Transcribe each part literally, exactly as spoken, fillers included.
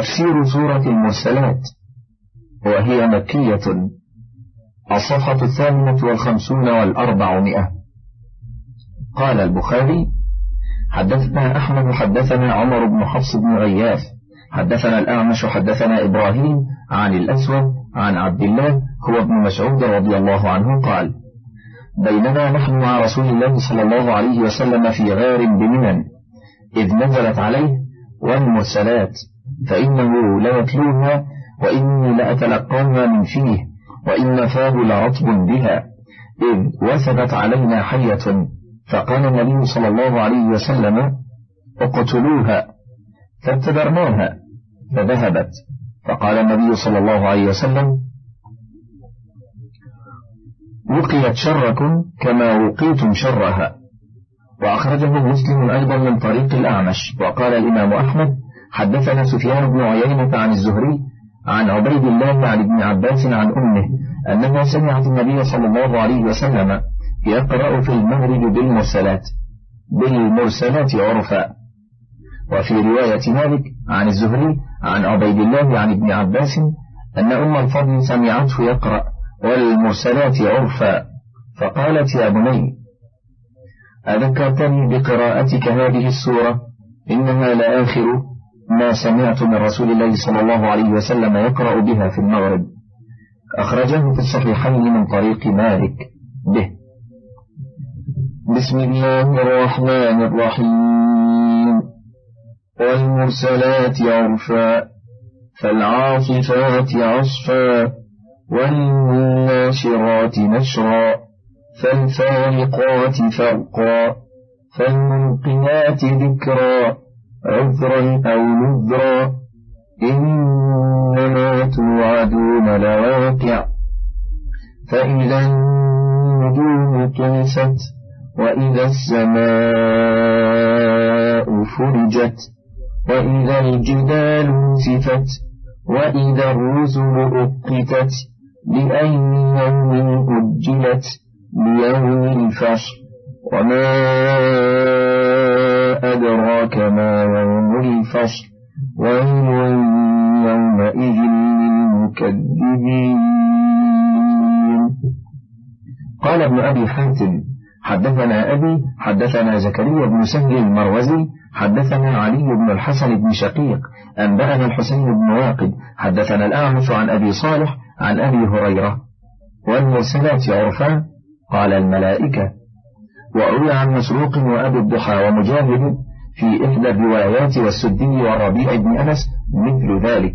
تفسير سورة المرسلات، وهي مكية. الصفحة الثامنة والخمسون والأربعمائة. قال البخاري: حدثنا أحمد حدثنا عمر بن حفص بن غياث حدثنا الأعمش حدثنا إبراهيم عن الأسود عن عبد الله هو ابن مسعود رضي الله عنه قال: بينما نحن مع رسول الله صلى الله عليه وسلم في غار بمنى إذ نزلت عليه والمرسلات فإنه ليتلوها وإني لأتلقاها من فيه وإن فاه لرطب بها، إذ وثبت علينا حية فقال النبي صلى الله عليه وسلم: اقتلوها، فابتدرناها فذهبت، فقال النبي صلى الله عليه وسلم: وقيت شركم كما وقيتم شرها. وأخرجه مسلم أيضا من طريق الأعمش. وقال الإمام أحمد: حدثنا سفيان بن عيينة عن الزهري عن عبيد الله عن ابن عباس عن أمه أنها سمعت النبي صلى الله عليه وسلم يقرأ في المغرب بالمرسلات بالمرسلات عرفا. وفي رواية مالك عن الزهري عن عبيد الله عن ابن عباس أن أم الفضل سمعته يقرأ والمرسلات عرفا، فقالت: يا بني، أذكرتني بقراءتك هذه السورة، إنها لآخر ما سمعت من رسول الله صلى الله عليه وسلم يقرأ بها في المغرب. أخرجه في الصحيحين من طريق مالك به. بسم الله الرحمن الرحيم. والمرسلات عرفا فالعاصفات عصفا والناشرات نشرا فالفارقات فرقا فالملقيات ذكرا عذرا أو نذرا إنما توعدون لواقع. فإذا النجوم طمست وإذا السماء فرجت وإذا الجبال نسفت وإذا الرسل أقتت لأي يوم أجلت ليوم الفصل وما أدراك ما يوم الفصل ويل يومئذ للمكذبين. قال ابن أبي حاتم: حدثنا أبي حدثنا زكريا بن سهل المروزي حدثنا علي بن الحسن بن شقيق أنبأنا الحسين بن واقد حدثنا الأعمش عن أبي صالح عن أبي هريرة. والمرسلات عرفا قال الملائكة. وروي عن مسروق وأبي الضحى ومجاهد في إحدى الروايات والسدي والربيع بن أنس مثل ذلك.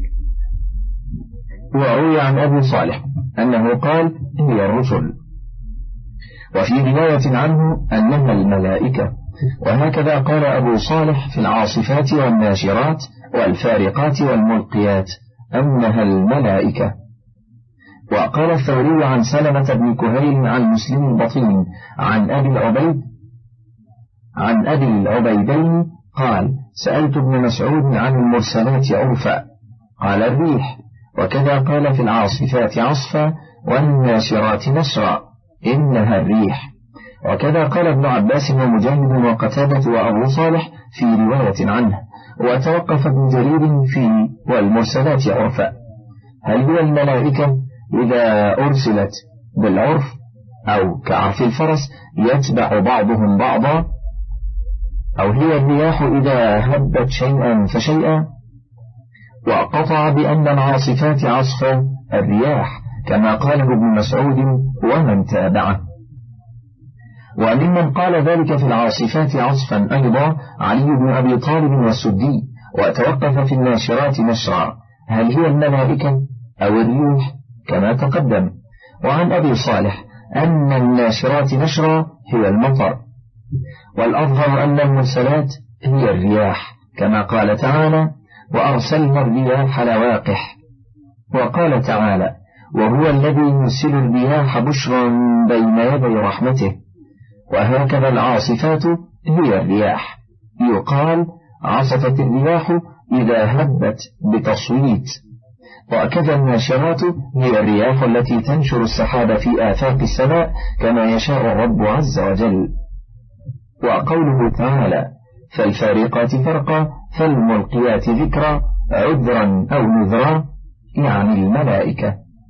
وروي عن أبي صالح أنه قال: هي الرسل. وفي رواية عنه أنها الملائكة. وهكذا قال أبو صالح في العاصفات والناشرات والفارقات والملقيات أنها الملائكة. وقال الثوري عن سلمة بن كهيل عن مسلم البطين عن أبي العبيد عن أبي العبيدين قال: سألت ابن مسعود عن المرسلات عرفا قال: الريح. وكذا قال في العاصفات عصفا والناشرات نشرا إنها الريح. وكذا قال ابن عباس ومجاهد وقتادة وأبو صالح في رواية عنه. وتوقف ابن جرير في والمرسلات عرفا. هل هي الملائكة إذا أرسلت بالعرف أو كعرف الفرس يتبع بعضهم بعضا، أو هي الرياح إذا هبت شيئا فشيئا؟ وقطع بأن العاصفات عصفا الرياح كما قاله ابن مسعود ومن تابعه. وممن قال ذلك في العاصفات عصفا أيضا علي بن أبي طالب والسدي. وتوقف في الناشرات نشرا. هل هي الملائكة أو الريح كما تقدم. وعن أبي صالح أن الناشرات نشرا هي المطر. والأظهر أن المرسلات هي الرياح كما قال تعالى: وأرسلنا الرياح لواقح. وقال تعالى: وهو الذي يرسل الرياح بشرا بين يدي رحمته. وهكذا العاصفات هي الرياح. يقال: عصفت الرياح إذا هبت بتصويت. وكذا الناشرات هي الرياح التي تنشر السحاب في آفاق السماء كما يشاء الرب عز وجل. وقوله تعالى: فالفارقات فرقا فالملقيات ذكرا عذرا أو نذرا يعني الملائكة.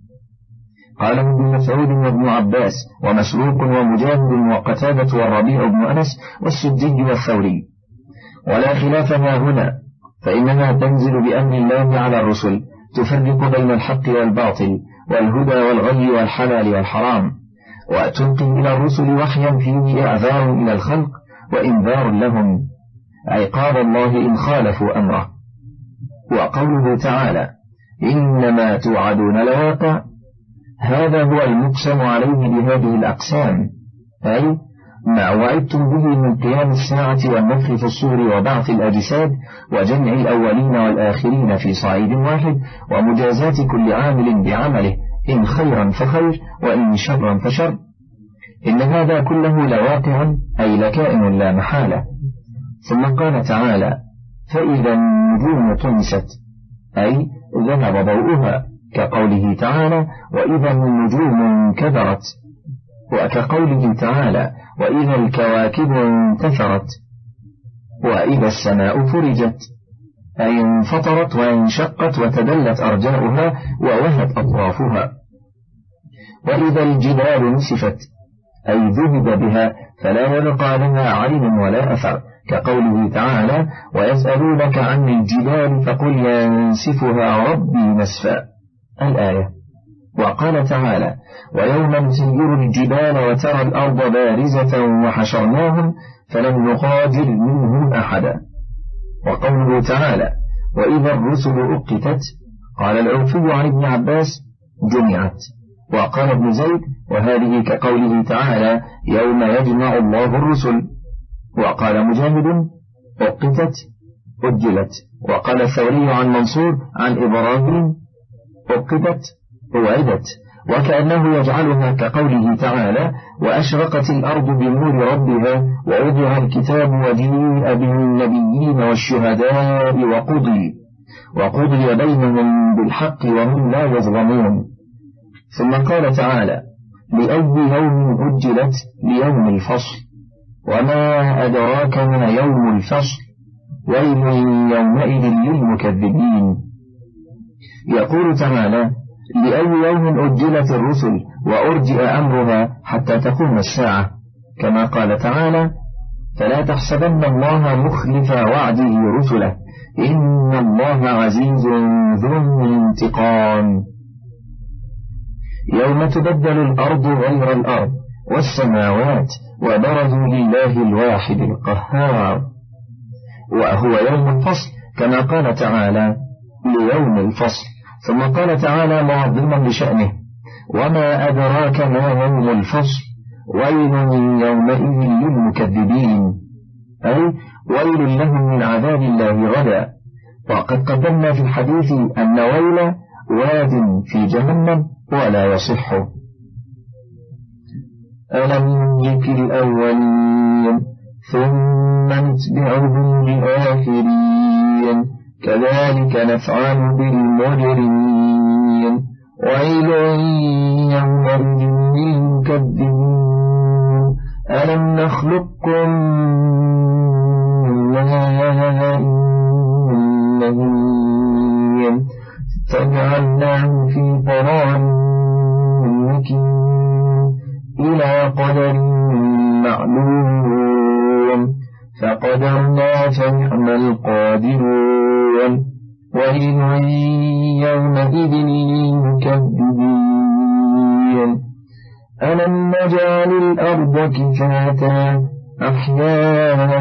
قال ابن مسعود وابن عباس ومسروق ومجاهد وقتادة والربيع بن أنس والسدي والثوري. ولا خلاف ما هنا، فإنها تنزل بأمر الله على الرسل تفرق بين الحق والباطل والهدى والغي والحلال والحرام، وتلقي إلى الرسل وحيا فيه إعذار إلى الخلق وإنذار لهم، عقاب الله إن خالفوا أمره. وقوله تعالى إنما توعدون لواقع، هذا هو المقسم عليه بهذه الأقسام، أي ما وعدتم به من قيام الساعة والنفخ في الصور وبعث الأجساد وجمع الأولين والآخرين في صعيد واحد ومجازات كل عامل بعمله إن خيرا فخير وإن شرا فشر، إن هذا كله لواقع أي لكائن لا محالة. ثم قال تعالى فإذا النجوم طمست، أي ذهب ضوءها، كقوله تعالى وإذا النجوم انكدرت، وكقوله تعالى وإذا الكواكب انتثرت، وإذا السماء فرجت، أي انفطرت وانشقت وتدلت أرجاؤها ووهت أطرافها، وإذا الجبال نسفت، أي ذهب بها فلا يبقى لها عين ولا أثر، كقوله تعالى ويسألونك عن الجبال فقل ينسفها ربي نسفا، الآية. وقال تعالى ويوم نسير الجبال وترى الأرض بارزة وحشرناهم فلم نغادر منهم أحدا. وقوله تعالى وإذا الرسل أقتت، قال العوفي عن ابن عباس جمعت، وقال ابن زيد وهذه كقوله تعالى يوم يجمع الله الرسل، وقال مجاهد أقتت أجلت، وقال الثوري عن منصور عن إبراهيم أقتت أوعدت، وكأنه يجعلها كقوله تعالى وأشرقت الأرض بنور ربها ووضع الكتاب وجيء بالنبيين والشهداء وقضي وقضي بينهم بالحق وهم لا يظلمون. ثم قال تعالى لأي يوم أجلت، ليوم الفصل، وما أدراك ما يوم الفصل، ويل يومئذ للمكذبين. يقول تعالى لأي يوم أجلت الرسل وأرجئ أمرها حتى تقوم الساعة، كما قال تعالى فلا تحسبن الله مخلف وعده رسله إن الله عزيز ذو انتقام. يوم تبدل الأرض غير الأرض والسماوات وبرزوا لله الواحد القهار، وهو يوم الفصل كما قال تعالى ليوم الفصل. ثم قال تعالى معظما لشأنه وما أدراك ما يوم الفصل، ويل يومئذ للمكذبين، أي ويل لهم من عذاب الله غدا. وقد قدمنا في الحديث أن ويل واد في جهنم ولا يصح. ألم يهلك الأولين ثم نتبعهم الآخرين كذلك نفعل بالمجرمين ويل يومئذ للمكذبين. ألم نخلقكم من ماء مهين فجعلناه في قرار مكين إلى قدر معلوم فقدرنا فنعم القادرون ويل يومئذ للمكذبين. ألم نجعل الأرض كفاتا أحياء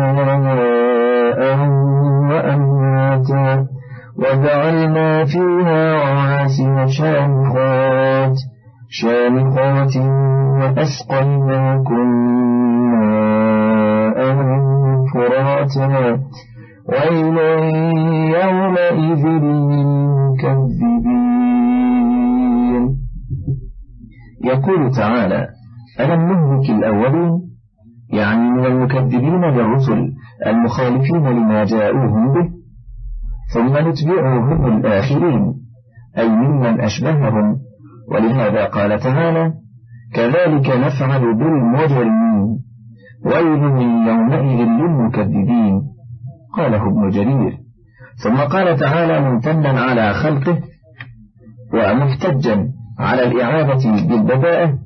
وأمواتا وجعلنا فيها رواسي شامخات شامخات وأسقيناكم ماء فراتا ويل يومئذ للمكذبين. يقول تعالى ألم نهلك الأولين، يعني من المكذبين للرسل المخالفين لما جاءوهم به، ثم نتبعهم الآخرين أي ممن أشبههم، ولهذا قال تعالى كذلك نفعل بالمجرمين ويل يومئذ للمكذبين. قاله ابن جرير. ثم قال تعالى ممتنا على خلقه ومحتجا على الإعادة بالبداءة: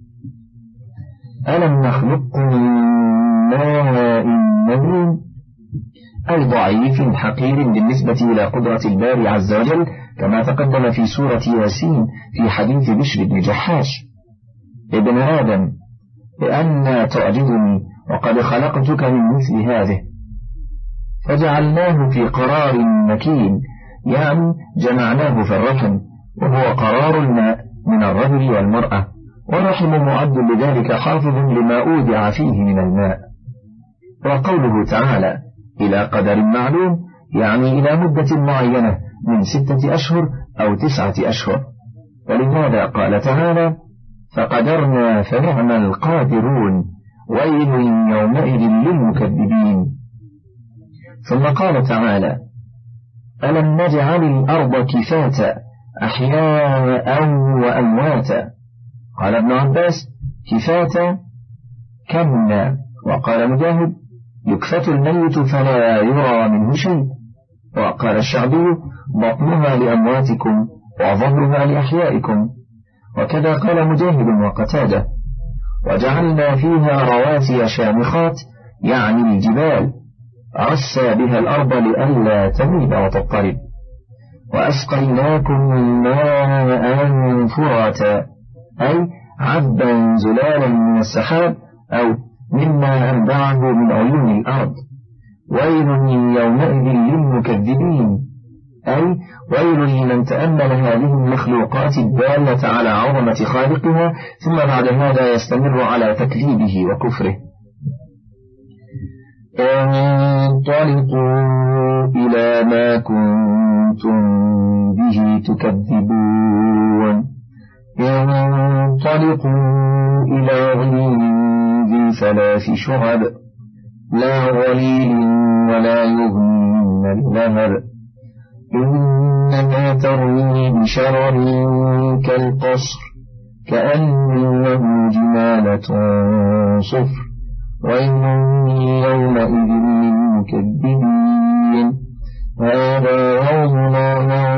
ألم نخلقكم من ماء مهين، أي ضعيف حقير بالنسبة إلى قدرة الباري عز وجل، كما تقدم في سورة ياسين في حديث بشر بن جحاش: ابن آدم بأن تعجبني وقد خلقتك من مثل هذه. فجعلناه في قرار مكين، يعني جمعناه في الرحم، وهو قرار الماء من الرجل والمرأة، والرحم معد لذلك حافظ لما أودع فيه من الماء. وقوله تعالى إلى قدر معلوم، يعني إلى مدة معينة من ستة أشهر أو تسعة أشهر. ولهذا قال تعالى: فقدرنا فنعم القادرون، ويل يومئذ للمكذبين. ثم قال تعالى: ألم نجعل الأرض كفاتا أحياء وأمواتا. قال ابن عباس: كفاتا كمنا. وقال مجاهد: يكفت الميت فلا يرى منه شيء. وقال الشعبي: بطنها لأمواتكم وظهرها لأحيائكم. وكذا قال مجاهد وقتادة: وجعلنا فيها رواسي شامخات، يعني الجبال، عسى بها الأرض لئلا تميد وتضطرب. وأسقيناكم ماء فراتا، أي عذبا زلالا من السحاب أو مما أنبعه من عيون الأرض. ويل يومئذ للمكذبين، أي ويل لمن تأمل هذه المخلوقات الدالة على عظمة خالقها ثم بعد هذا يستمر على تكذيبه وكفره. انطلقوا إلى ما كنتم به تكذبون. انطلقوا إلى ظل ذي ثلاث شعب، لا ظليل ولا يغني من اللهب، إنما ترمي بشرر كالقصر، كأنه جمالة صفر، ويل يومئذ للمكذبين. هذا يوم لا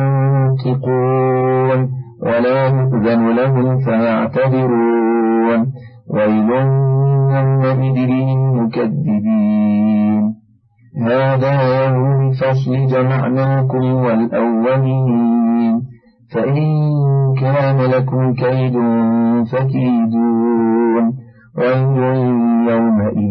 ينطقون ولا يؤذن لهم فيعتذرون، ويل يومئذ للمكذبين. هذا يوم الفصل جمعناكم والأولين، فإن كان لكم كيد فكيدون، ويل يومئذ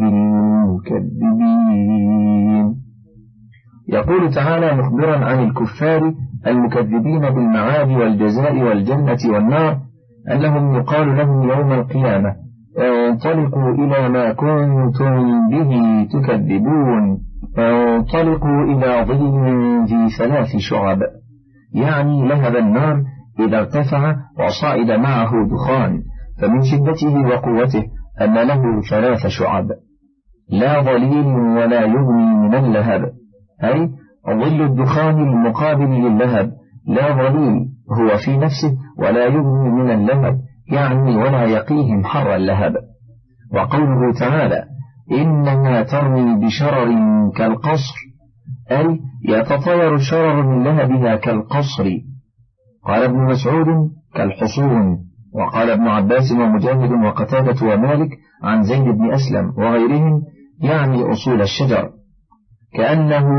للمكذبين. يقول تعالى مخبرا عن الكفار المكذبين بالمعاد والجزاء والجنة والنار أنهم يقال لهم يوم القيامة: انطلقوا إلى ما كنتم به تكذبون، انطلقوا إلى ظل ذي ثلاث شعب، يعني لهب النار إذا ارتفع وصعد معه دخان، فمن شدته وقوته أن له ثلاث شعب، لا ظليل ولا يغني من اللهب، أي ظل الدخان المقابل للهب، لا ظليل هو في نفسه ولا يغني من اللهب، يعني ولا يقيهم حر اللهب. وقوله تعالى: إنها ترمي بشرر كالقصر، أي يتطير الشرر من لهبها كالقصر. قال ابن مسعود: كالحصون. وقال ابن عباس ومجاهد وقتادة ومالك عن زيد بن أسلم وغيرهم يعني أصول الشجر، كأنه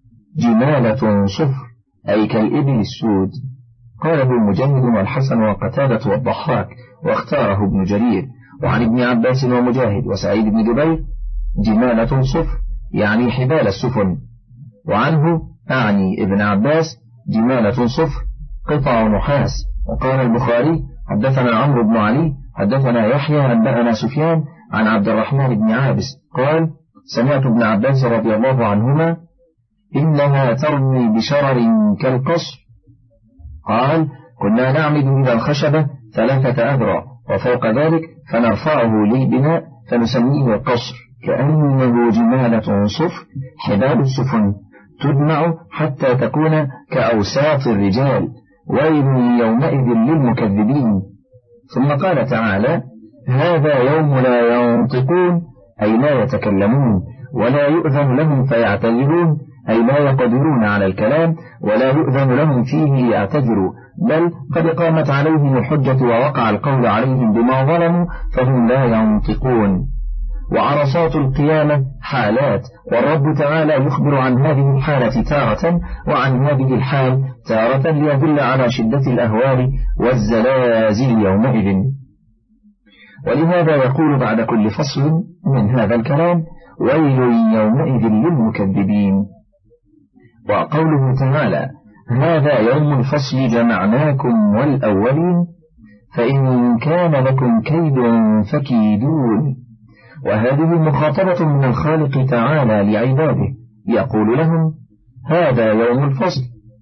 جمالة صفر، أي كالإبل السود. قاله مجاهد والحسن وقتادة والضحاك، واختاره ابن جرير. وعن ابن عباس ومجاهد وسعيد بن جبير: جمالة صفر، يعني حبال السفن. وعنه أعني ابن عباس: جمالة صفر، قطع نحاس. وقال البخاري: حدثنا عمرو بن علي حدثنا يحيى أنبأنا سفيان عن عبد الرحمن بن عابس قال: سمعت ابن عباس رضي الله عنهما: إنها ترمي بشرر كالقصر. قال: كنا نعمد إلى الخشبة ثلاثة أذرع وفوق ذلك فنرفعه للبناء فنسميه القصر، كأنه جمالة صفر، حبال السفن تجمع حتى تكون كأوساط الرجال، ويل يومئذ للمكذبين. ثم قال تعالى: هذا يوم لا ينطقون، أي لا يتكلمون، ولا يؤذن لهم فيعتذرون، أي لا يقدرون على الكلام ولا يؤذن لهم فيه ليعتذروا، بل قد قامت عليهم الحجة ووقع القول عليهم بما ظلموا فهم لا ينطقون. وعرصات القيامة حالات، والرب تعالى يخبر عن هذه الحالة تارة وعن هذه الحال تارة ليدل على شدة الأهوال والزلازل يومئذ. ولهذا يقول بعد كل فصل من هذا الكلام: ويل يومئذ للمكذبين. وقوله تعالى: هذا يوم الفصل جمعناكم والأولين فإن كان لكم كيد فكيدون. وهذه مخاطبة من الخالق تعالى لعباده، يقول لهم: هذا يوم الفصل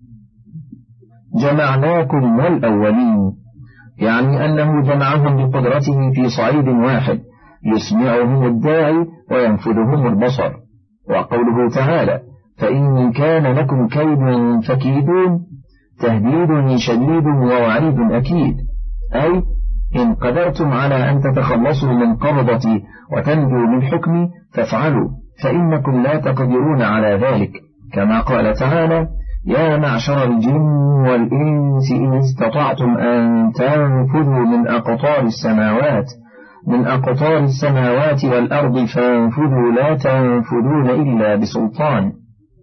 جمعناكم والأولين، يعني أنه جمعهم بقدرته في صعيد واحد يسمعهم الداعي وينفذهم البصر. وقوله تعالى: فإن كان لكم كيد فكيدون، تهديد شديد ووعيد أكيد، أي إن قدرتم على أن تتخلصوا من قبضتي وتنجوا من حكمي فافعلوا، فإنكم لا تقدرون على ذلك، كما قال تعالى: يا معشر الجن والإنس إن استطعتم أن تنفذوا من أقطار السماوات من أقطار السماوات والأرض فانفذوا لا تنفذون إلا بسلطان.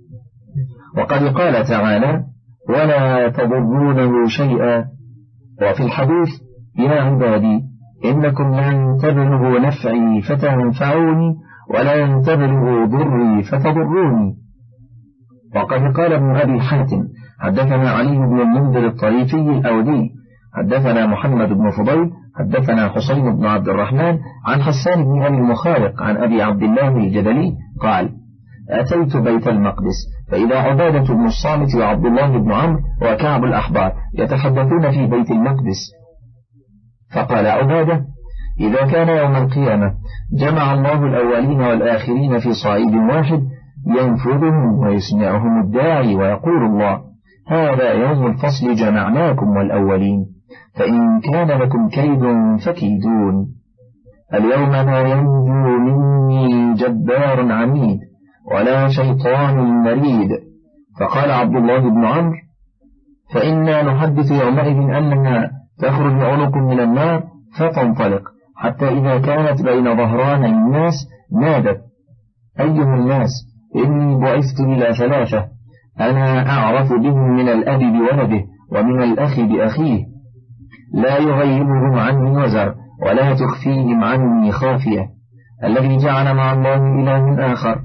وقد قال تعالى: ولا تضرونه شيئا. وفي الحديث: يا عبادي إنكم لن تبلغوا نفعي فتنفعوني ولن تبلغوا ضري فتضروني. وقد قال ابن أبي حاتم: حدثنا علي بن المنذر الطريفي الأودي حدثنا محمد بن فضيل حدثنا حسين بن عبد الرحمن عن حسان بن أبي المخارق عن أبي عبد الله الجدلي قال: أتيت بيت المقدس فإذا عبادة بن الصامت وعبد الله بن عمرو وكعب الأحبار يتحدثون في بيت المقدس، فقال عبادة: إذا كان يوم القيامة جمع الله الأولين والآخرين في صعيد واحد ينفذهم ويسمعهم الداعي ويقول الله: هذا يوم الفصل جمعناكم والأولين فإن كان لكم كيد فكيدون. اليوم ما ينجو مني جبار عنيد ولا شيطان مريد. فقال عبد الله بن عمرو: فإنا نحدث يومئذ أنها تخرج عنق من النار فتنطلق حتى إذا كانت بين ظهراني الناس نادت: أيها الناس إني بعثت إلى ثلاثة، أنا أعرف بهم من الأب بولده ومن الأخ بأخيه، لا يغيبهم عني وزر ولا تخفيهم عني خافية، الذي جعل مع الله إله آخر،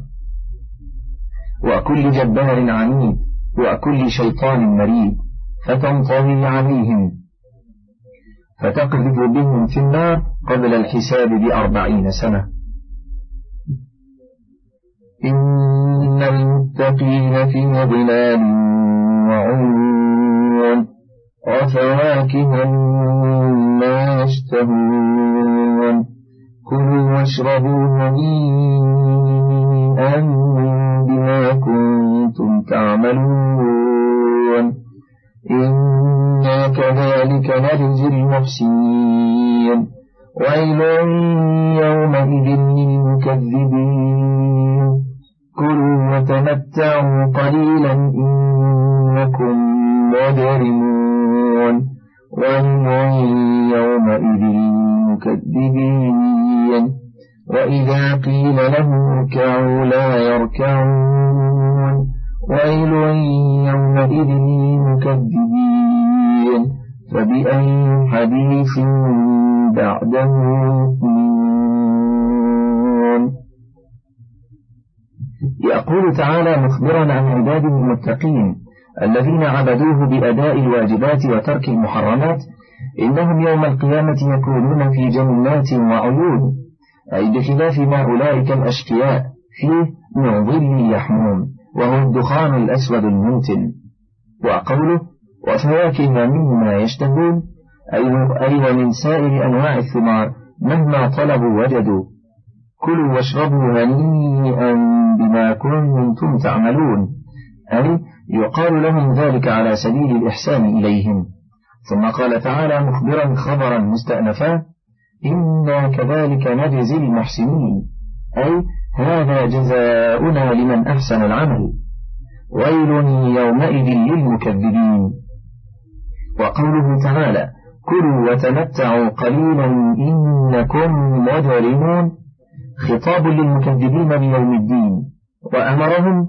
وكل جبار عنيد وكل شيطان مريد، فتنطوي عليهم فتقذف بهم في النار قبل الحساب بأربعين سنة. إن المتقين في ظلال وعيون وفواكه مما يشتهون كلوا واشربوا هنيئا بما كنتم تعملون إنا كذلك نجزي المحسنين ويل يومئذ للمكذبين كلوا وتمتعوا قليلا إنكم مجرمون ويل يومئذ للمكذبين وإذا قيل لهم اركعوا لا يركعون ويل يومئذ للمكذبين فبأي حديث بعده يؤمنون. يقول تعالى مخبرا عن عباده المتقين الذين عبدوه بأداء الواجبات وترك المحرمات: إنهم يوم القيامة يكونون في جنات وعيون، أي بخلاف ما أولئك الأشقياء فيه من ظل يحموم وهو الدخان الأسود المنتن. وقوله وفواكه مما يشتهون أي ومن سائر أنواع الثمار مهما طلبوا وجدوا. كلوا واشربوا هنيئا بما كنتم تعملون، أي يقال لهم ذلك على سبيل الإحسان إليهم. ثم قال تعالى مخبرا خبرا مستأنفا: إنا كذلك نجزي المحسنين، أي هذا جزاؤنا لمن أحسن العمل. ويل يومئذ للمكذبين. وقوله تعالى كلوا وتمتعوا قليلا إنكم مجرمون خطاب للمكذبين بيوم الدين، وأمرهم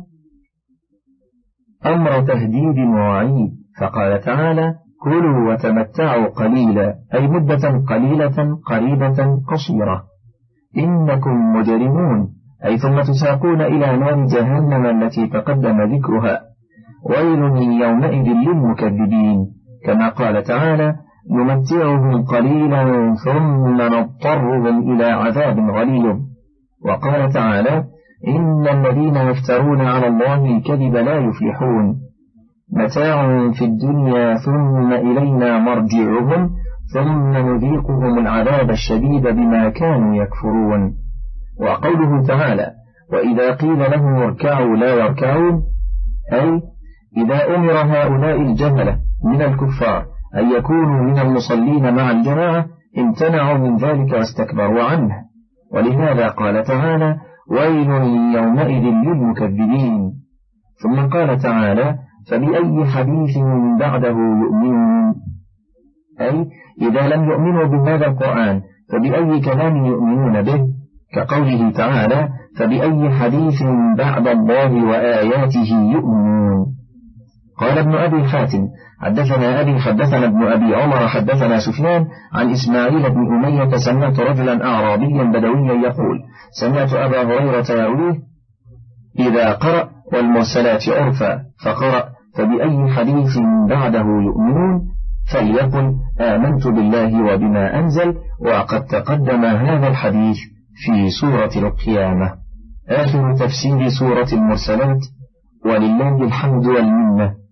أمر تهديد ووعيد، فقال تعالى كلوا وتمتعوا قليلا أي مدة قليلة قريبة قصيرة، إنكم مجرمون أي ثم تساقون إلى نار جهنم التي تقدم ذكرها، ويل يومئذ للمكذبين، كما قال تعالى نمتعهم قليلا ثم نضطرهم إلى عذاب غليظ. وقال تعالى إن الذين يفترون على الله الكذب لا يفلحون، متاع في الدنيا ثم إلينا مرجعهم ثم نذيقهم العذاب الشديد بما كانوا يكفرون. وقوله تعالى وإذا قيل لهم اركعوا لا يركعون، أي إذا أمر هؤلاء الجهلة من الكفار أن يكونوا من المصلين مع الجماعة امتنعوا من ذلك واستكبروا عنه، ولهذا قال تعالى ويل يومئذ للمكذبين. ثم قال تعالى فبأي حديث بعده يؤمنون، أي إذا لم يؤمنوا بهذا القرآن فبأي كلام يؤمنون به، كقوله تعالى فبأي حديث بعد الله وآياته يؤمنون. قال ابن أبي حاتم حدثنا أبي حدثنا ابن أبي عمر حدثنا سفيان عن إسماعيل بن أمية سمعت رجلا أعرابيا بدويا يقول سمعت أبا هريرة يرويه إذا قرأ والمرسلات عرفا فقرأ فبأي حديث بعده يؤمنون فليقل آمنت بالله وبما أنزل، وقد تقدم هذا الحديث في سورة القيامة. آخر تفسير سورة المرسلات، ولله الحمد والمنة.